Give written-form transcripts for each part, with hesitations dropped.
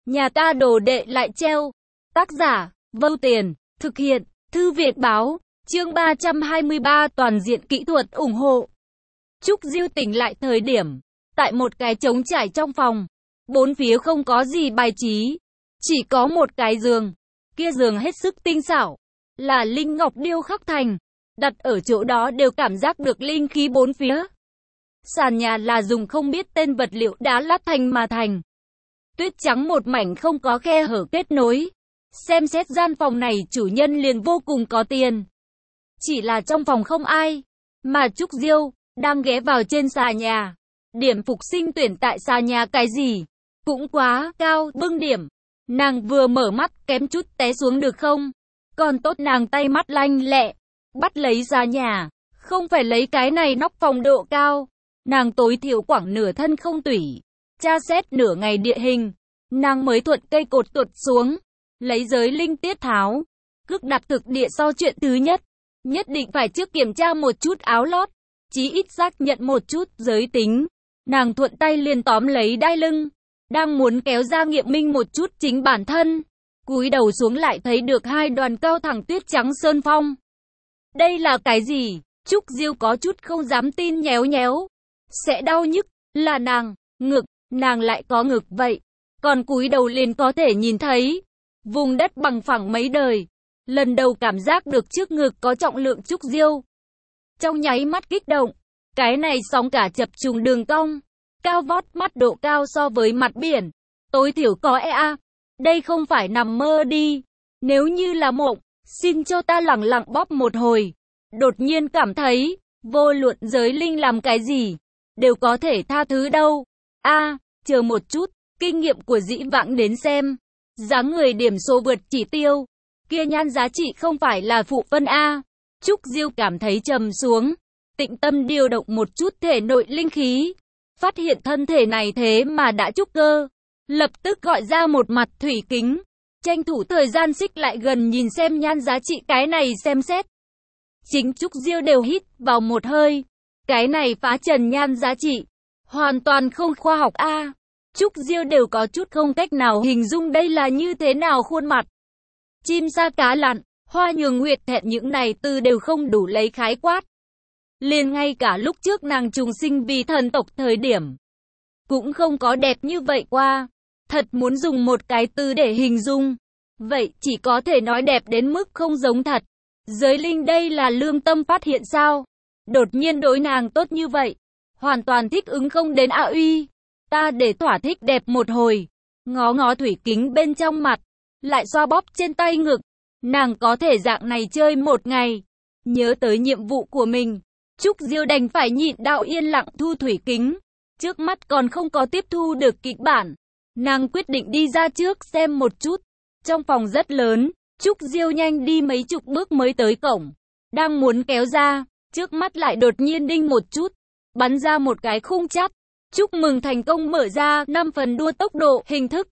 Nhà ta đồ đệ lại treo. Tác giả, Vâu Tiền, thực hiện, Thư viện báo, chương 323 toàn diện kỹ thuật ủng hộ. Trúc Diêu tỉnh lại thời điểm, tại một cái trống trải trong phòng, bốn phía không có gì bài trí, chỉ có một cái giường, kia giường hết sức tinh xảo, là linh ngọc điêu khắc thành, đặt ở chỗ đó đều cảm giác được linh khí bốn phía. Sàn nhà là dùng không biết tên vật liệu đá lát thành mà thành. Tuyết trắng một mảnh không có khe hở kết nối. Xem xét gian phòng này chủ nhân liền vô cùng có tiền. Chỉ là trong phòng không ai, mà Trúc Diêu đang ghé vào trên xà nhà. Điểm phục sinh tuyển tại xà nhà cái gì? Cũng quá cao, bưng điểm. Nàng vừa mở mắt kém chút té xuống được không? Còn tốt nàng tay mắt lanh lẹ, bắt lấy xà nhà, không phải lấy cái này nóc phòng độ cao. Nàng tối thiểu khoảng nửa thân không tủy. Tra xét nửa ngày địa hình, nàng mới thuận cây cột tuột xuống, lấy giới linh tiết tháo, cước đặt thực địa sau chuyện thứ nhất. Nhất định phải trước kiểm tra một chút áo lót, chí ít xác nhận một chút giới tính. Nàng thuận tay liền tóm lấy đai lưng, đang muốn kéo ra nghiệm minh một chút chính bản thân. Cúi đầu xuống lại thấy được hai đoàn cao thẳng tuyết trắng sơn phong. Đây là cái gì? Trúc Diêu có chút không dám tin nhéo nhéo. Sẽ đau nhức, là nàng, ngực, nàng lại có ngực vậy. Còn cúi đầu liền có thể nhìn thấy vùng đất bằng phẳng mấy đời. Lần đầu cảm giác được trước ngực có trọng lượng. Trúc Diêu trong nháy mắt kích động. Cái này sóng cả chập trùng đường cong, cao vót mắt độ cao so với mặt biển. Tối thiểu có đây không phải nằm mơ đi. Nếu như là mộng, xin cho ta lẳng lặng bóp một hồi. Đột nhiên cảm thấy, vô luận giới linh làm cái gì, đều có thể tha thứ đâu. Chờ một chút, kinh nghiệm của dĩ vãng đến xem. Dáng người điểm số vượt chỉ tiêu, kia nhan giá trị không phải là phụ phân Trúc Diêu cảm thấy trầm xuống, tĩnh tâm điều động một chút thể nội linh khí. Phát hiện thân thể này thế mà đã trúc cơ. Lập tức gọi ra một mặt thủy kính. Tranh thủ thời gian xích lại gần nhìn xem nhan giá trị cái này xem xét. Chính Trúc Diêu đều hít vào một hơi. Cái này phá trần nhan giá trị. Hoàn toàn không khoa học Trúc Diêu đều có chút không cách nào hình dung đây là như thế nào khuôn mặt. Chim sa cá lặn, hoa nhường nguyệt thẹn những này từ đều không đủ lấy khái quát. Liền ngay cả lúc trước nàng trùng sinh vì thần tộc thời điểm, cũng không có đẹp như vậy qua. Thật muốn dùng một cái từ để hình dung, vậy chỉ có thể nói đẹp đến mức không giống thật. Giới linh đây là lương tâm phát hiện sao? Đột nhiên đối nàng tốt như vậy, hoàn toàn thích ứng không đến uy. Ta để thỏa thích đẹp một hồi, ngó ngó thủy kính bên trong mặt, lại xoa bóp trên tay ngực. Nàng có thể dạng này chơi một ngày. Nhớ tới nhiệm vụ của mình, Trúc Diêu đành phải nhịn đạo yên lặng thu thủy kính. Trước mắt còn không có tiếp thu được kịch bản. Nàng quyết định đi ra trước xem một chút. Trong phòng rất lớn, Trúc Diêu nhanh đi mấy chục bước mới tới cổng. Đang muốn kéo ra, trước mắt lại đột nhiên đinh một chút, bắn ra một cái khung chắt. Chúc mừng thành công mở ra 5 phần đua tốc độ hình thức.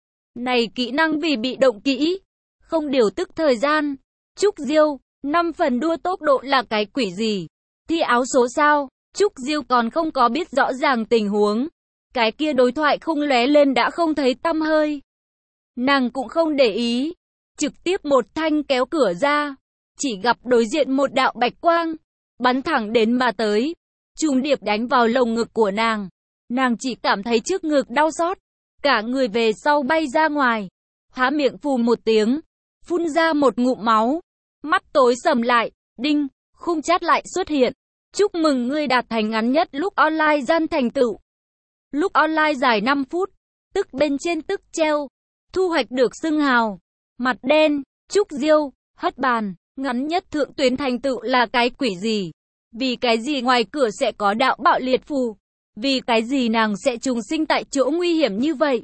Này kỹ năng vì bị động kỹ, không điều tức thời gian. Trúc Diêu, 5 phần đua tốc độ là cái quỷ gì? Thi áo số sao? Trúc Diêu còn không có biết rõ ràng tình huống. Cái kia đối thoại không lóe lên đã không thấy tăm hơi. Nàng cũng không để ý, trực tiếp một thanh kéo cửa ra, chỉ gặp đối diện một đạo bạch quang, bắn thẳng đến mà tới, trùng điệp đánh vào lồng ngực của nàng. Nàng chỉ cảm thấy trước ngực đau xót, cả người về sau bay ra ngoài, há miệng phù một tiếng, phun ra một ngụm máu, mắt tối sầm lại, đinh, khung chát lại xuất hiện. Chúc mừng ngươi đạt thành ngắn nhất lúc online gian thành tựu. Lúc online dài 5 phút, tức bên trên tức treo, thu hoạch được xưng hào, mặt đen. Trúc Diêu, hất bàn, ngắn nhất thượng tuyến thành tựu là cái quỷ gì? Vì cái gì ngoài cửa sẽ có đạo bạo liệt phù? Vì cái gì nàng sẽ trùng sinh tại chỗ nguy hiểm như vậy?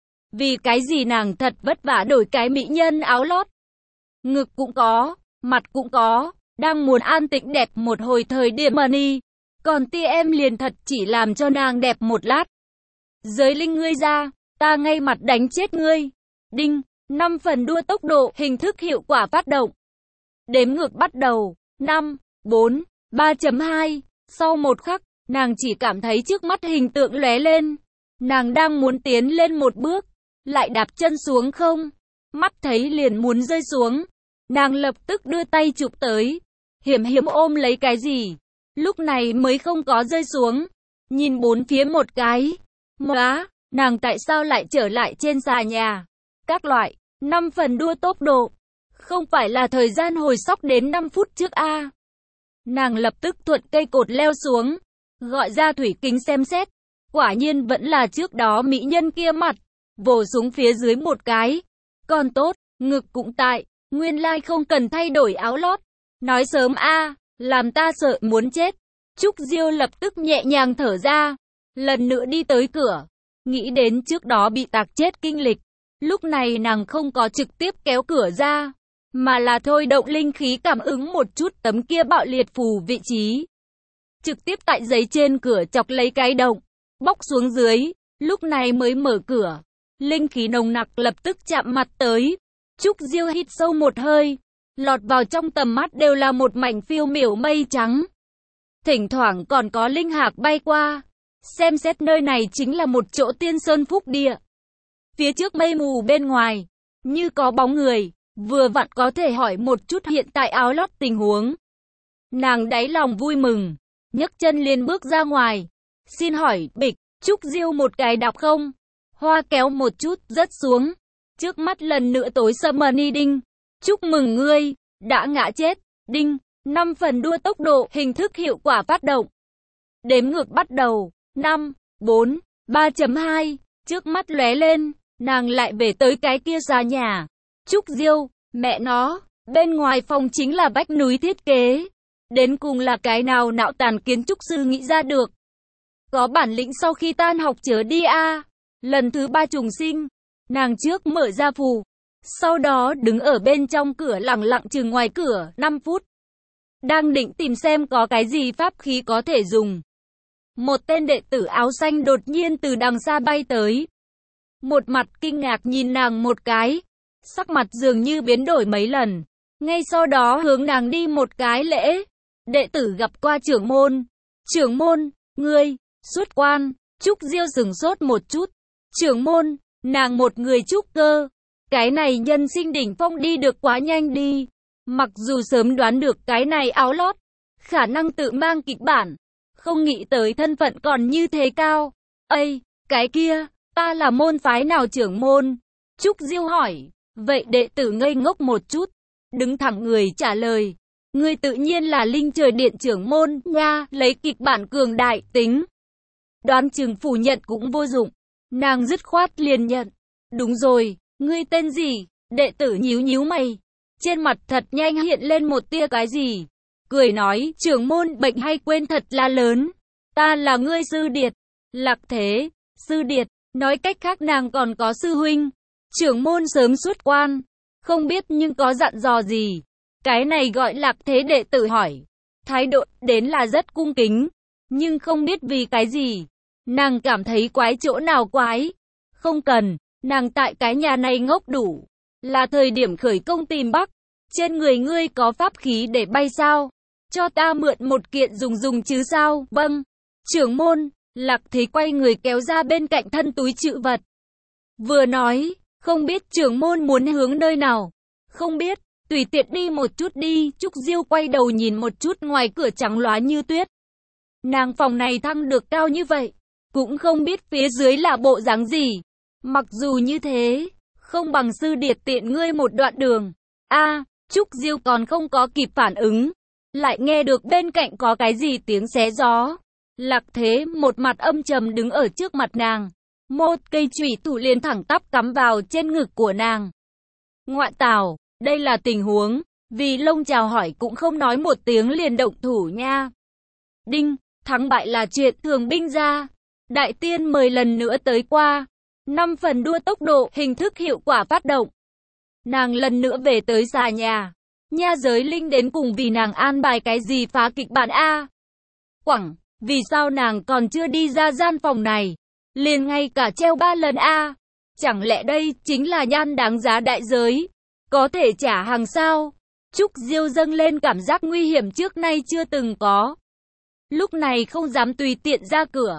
Vì cái gì nàng thật vất vả đổi cái mỹ nhân áo lót? Ngực cũng có, mặt cũng có, đang muốn an tĩnh đẹp một hồi thời điểm money. Còn tia em liền thật chỉ làm cho nàng đẹp một lát. Giới linh ngươi ra, ta ngay mặt đánh chết ngươi. Đinh, 5 phần đua tốc độ hình thức hiệu quả phát động. Đếm ngược bắt đầu, 5, 4, 3.2, sau một khắc. Nàng chỉ cảm thấy trước mắt hình tượng lóe lên. Nàng đang muốn tiến lên một bước, lại đạp chân xuống không? Mắt thấy liền muốn rơi xuống. Nàng lập tức đưa tay chụp tới. Hiểm hiểm ôm lấy cái gì. Lúc này mới không có rơi xuống. Nhìn bốn phía một cái. Móa, nàng tại sao lại trở lại trên xà nhà? Các loại, 5 phần đua tốc độ. Không phải là thời gian hồi sóc đến 5 phút trước a. Nàng lập tức thuận cây cột leo xuống. Gọi ra thủy kính xem xét. Quả nhiên vẫn là trước đó mỹ nhân kia mặt. Vồ xuống phía dưới một cái. Còn tốt, ngực cũng tại. Nguyên lai không cần thay đổi áo lót. Nói sớm a, làm ta sợ muốn chết. Trúc Diêu lập tức nhẹ nhàng thở ra. Lần nữa đi tới cửa. Nghĩ đến trước đó bị tạc chết kinh lịch. Lúc này nàng không có trực tiếp kéo cửa ra. Mà là thôi động linh khí cảm ứng một chút tấm kia bạo liệt phù vị trí. Trực tiếp tại giấy trên cửa chọc lấy cái động. Bóc xuống dưới. Lúc này mới mở cửa. Linh khí nồng nặc lập tức chạm mặt tới. Trúc Diêu hít sâu một hơi. Lọt vào trong tầm mắt đều là một mảnh phiêu miểu mây trắng. Thỉnh thoảng còn có linh hạc bay qua. Xem xét nơi này chính là một chỗ tiên sơn phúc địa. Phía trước mây mù bên ngoài. Như có bóng người. Vừa vặn có thể hỏi một chút hiện tại áo lót tình huống. Nàng đáy lòng vui mừng. Nhấc chân liền bước ra ngoài. Xin hỏi, bịch, Trúc Diêu một cái đạp không? Hoa kéo một chút, rớt xuống. Trước mắt lần nữa tối sầm mờ đinh. Chúc mừng ngươi, đã ngã chết. Đinh, 5 phần đua tốc độ, hình thức hiệu quả phát động. Đếm ngược bắt đầu. 5, 4, 3.2. Trước mắt lóe lên, nàng lại về tới cái kia xà nhà. Trúc Diêu, mẹ nó, bên ngoài phòng chính là vách núi thiết kế. Đến cùng là cái nào não tàn kiến trúc sư nghĩ ra được. Có bản lĩnh sau khi tan học chớ đi a. Lần thứ 3 trùng sinh, nàng trước mở ra phù. Sau đó đứng ở bên trong cửa lặng lặng chừng ngoài cửa 5 phút. Đang định tìm xem có cái gì pháp khí có thể dùng. Một tên đệ tử áo xanh đột nhiên từ đằng xa bay tới. Một mặt kinh ngạc nhìn nàng một cái. Sắc mặt dường như biến đổi mấy lần. Ngay sau đó hướng nàng đi một cái lễ. Đệ tử gặp qua trưởng môn. Trưởng môn, ngươi, xuất quan. Trúc Diêu sửng sốt một chút. Trưởng môn, nàng một người trúc cơ. Cái này nhân sinh đỉnh phong đi được quá nhanh đi. Mặc dù sớm đoán được cái này áo lót. Khả năng tự mang kịch bản. Không nghĩ tới thân phận còn như thế cao. Ây, cái kia, ta là môn phái nào trưởng môn? Trúc Diêu hỏi. Vậy đệ tử ngây ngốc một chút. Đứng thẳng người trả lời. Ngươi tự nhiên là Linh Trời Điện trưởng môn nha, lấy kịch bản cường đại tính. Đoán chừng phủ nhận cũng vô dụng. Nàng dứt khoát liền nhận. Đúng rồi, ngươi tên gì? Đệ tử nhíu nhíu mày. Trên mặt thật nhanh hiện lên một tia cái gì. Cười nói, trưởng môn bệnh hay quên thật là lớn. Ta là ngươi sư điệt. Lạc Thế, sư điệt, nói cách khác nàng còn có sư huynh. Trưởng môn sớm xuất quan. Không biết nhưng có dặn dò gì. Cái này gọi Lạc Thế đệ tử hỏi. Thái độ đến là rất cung kính. Nhưng không biết vì cái gì. Nàng cảm thấy quái chỗ nào quái. Không cần, nàng tại cái nhà này ngốc đủ. Là thời điểm khởi công tìm Bắc. Trên người ngươi có pháp khí để bay sao? Cho ta mượn một kiện dùng chứ sao? Vâng. Trưởng môn, Lạc Thế quay người kéo ra bên cạnh thân túi trữ vật. Vừa nói, không biết trưởng môn muốn hướng nơi nào. Không biết, tùy tiện đi một chút đi. Trúc Diêu quay đầu nhìn một chút ngoài cửa trắng lóa như tuyết. Nàng phòng này thăng được cao như vậy. Cũng không biết phía dưới là bộ dáng gì. Mặc dù như thế, không bằng sư điệt tiện ngươi một đoạn đường. Trúc Diêu còn không có kịp phản ứng. Lại nghe được bên cạnh có cái gì tiếng xé gió. Lạc Thế một mặt âm trầm đứng ở trước mặt nàng. Một cây chùy thủ liền thẳng tắp cắm vào trên ngực của nàng. Ngoại tào, đây là tình huống. Vì lông chào hỏi cũng không nói một tiếng liền động thủ nha. Đinh, thắng bại là chuyện thường binh ra. Đại tiên mời lần nữa tới qua. 5 phần đua tốc độ, hình thức hiệu quả phát động. Nàng lần nữa về tới xà nhà. Nha giới linh đến cùng vì nàng an bài cái gì phá kịch bản a? Quẳng, vì sao nàng còn chưa đi ra gian phòng này? Liền ngay cả treo 3 lần a? Chẳng lẽ đây chính là nhan đáng giá đại giới? Có thể trả hàng sao? Trúc Diêu dâng lên cảm giác nguy hiểm trước nay chưa từng có. Lúc này không dám tùy tiện ra cửa.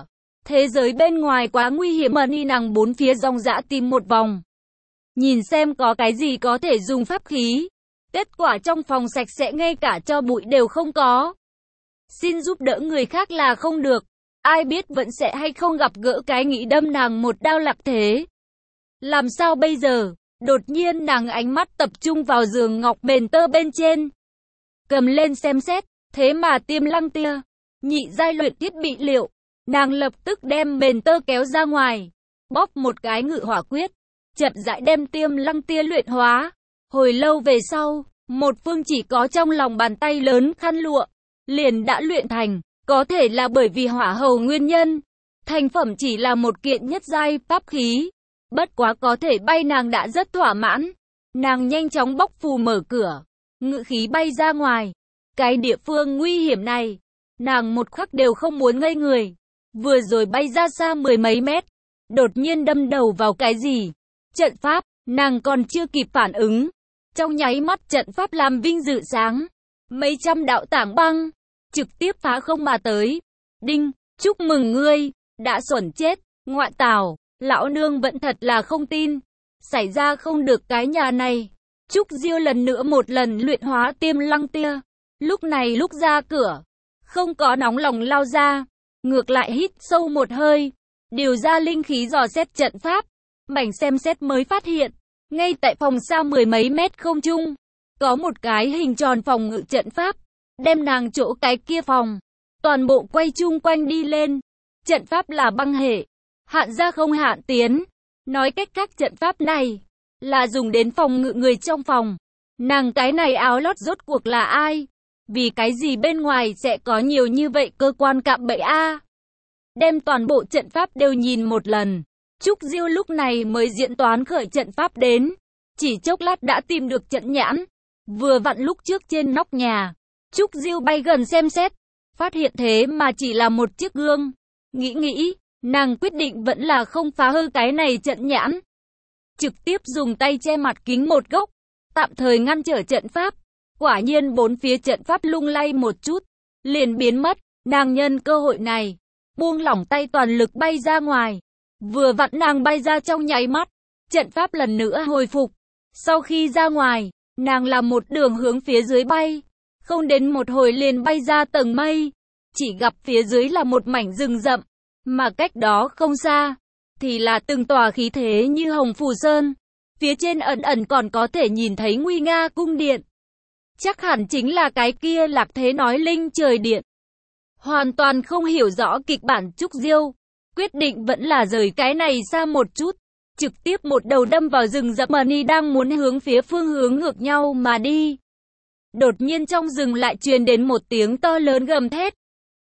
Thế giới bên ngoài quá nguy hiểm mà ni nàng bốn phía ròng rã tìm một vòng. Nhìn xem có cái gì có thể dùng pháp khí. Kết quả trong phòng sạch sẽ ngay cả tro bụi đều không có. Xin giúp đỡ người khác là không được. Ai biết vẫn sẽ hay không gặp gỡ cái nghĩ đâm nàng một đao lạc thế. Làm sao bây giờ? Đột nhiên nàng ánh mắt tập trung vào giường ngọc bền tơ bên trên. Cầm lên xem xét, thế mà tiêm lăng tia. Nhị giai luyện thiết bị liệu. Nàng lập tức đem bền tơ kéo ra ngoài. Bóp một cái ngự hỏa quyết. Chậm rãi đem tiêm lăng tia luyện hóa. Hồi lâu về sau, một phương chỉ có trong lòng bàn tay lớn khăn lụa. Liền đã luyện thành. Có thể là bởi vì hỏa hầu nguyên nhân. Thành phẩm chỉ là một kiện nhất giai pháp khí. Bất quá có thể bay nàng đã rất thỏa mãn. Nàng nhanh chóng bóc phù mở cửa. Ngự khí bay ra ngoài. Cái địa phương nguy hiểm này. Nàng một khắc đều không muốn ngây người. Vừa rồi bay ra xa mười mấy mét. Đột nhiên đâm đầu vào cái gì? Trận pháp. Nàng còn chưa kịp phản ứng. Trong nháy mắt trận pháp làm vinh dự sáng. Mấy trăm đạo tảng băng. Trực tiếp phá không mà tới. Đinh, chúc mừng ngươi. Đã xuẩn chết. Ngoại tảo. Lão nương vẫn thật là không tin. Xảy ra không được cái nhà này. Trúc Diêu lần nữa một lần luyện hóa tiêm lăng tia. Lúc này lúc ra cửa. Không có nóng lòng lao ra. Ngược lại hít sâu một hơi. Điều ra linh khí dò xét trận pháp. Mảnh xem xét mới phát hiện. Ngay tại phòng xa mười mấy mét không trung. Có một cái hình tròn phòng ngự trận pháp. Đem nàng chỗ cái kia phòng. Toàn bộ quay chung quanh đi lên. Trận pháp là băng hệ. Hạn ra không hạn tiến. Nói cách khác trận pháp này là dùng đến phòng ngự người trong phòng. Nàng cái này áo lót rốt cuộc là ai? Vì cái gì bên ngoài sẽ có nhiều như vậy cơ quan cạm bẫy a? Đem toàn bộ trận pháp đều nhìn một lần. Trúc Diêu lúc này mới diễn toán khởi trận pháp đến. Chỉ chốc lát đã tìm được trận nhãn. Vừa vặn lúc trước trên nóc nhà. Trúc Diêu bay gần xem xét. Phát hiện thế mà chỉ là một chiếc gương. Nghĩ. Nàng quyết định vẫn là không phá hư cái này trận nhãn. Trực tiếp dùng tay che mặt kính một góc. Tạm thời ngăn trở trận pháp. Quả nhiên bốn phía trận pháp lung lay một chút. Liền biến mất. Nàng nhân cơ hội này. Buông lỏng tay toàn lực bay ra ngoài. Vừa vặn nàng bay ra trong nháy mắt. Trận pháp lần nữa hồi phục. Sau khi ra ngoài. Nàng làm một đường hướng phía dưới bay. Không đến một hồi liền bay ra tầng mây. Chỉ gặp phía dưới là một mảnh rừng rậm. Mà cách đó không xa, thì là từng tòa khí thế như Hồng Phù Sơn. Phía trên ẩn còn có thể nhìn thấy nguy nga cung điện. Chắc hẳn chính là cái kia Lạc Thế nói linh trời điện. Hoàn toàn không hiểu rõ kịch bản Trúc Diêu. Quyết định vẫn là rời cái này xa một chút. Trực tiếp một đầu đâm vào rừng rậm mà ni đang muốn hướng phía phương hướng ngược nhau mà đi. Đột nhiên trong rừng lại truyền đến một tiếng to lớn gầm thét.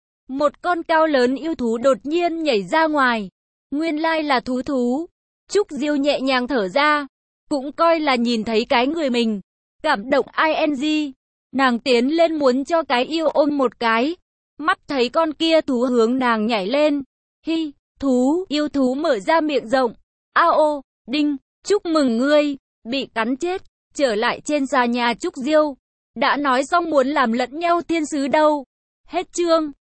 Một con cao lớn yêu thú đột nhiên nhảy ra ngoài. Nguyên lai là thú. Trúc Diêu nhẹ nhàng thở ra. Cũng coi là nhìn thấy cái người mình. Cảm động ing. Nàng tiến lên muốn cho cái yêu ôm một cái. Mắt thấy con kia thú hướng nàng nhảy lên. Hi, yêu thú mở ra miệng rộng. Ao, đinh, chúc mừng ngươi. Bị cắn chết. Trở lại trên xà nhà Trúc Diêu. Đã nói xong muốn làm lẫn nhau thiên sứ đâu. Hết chương.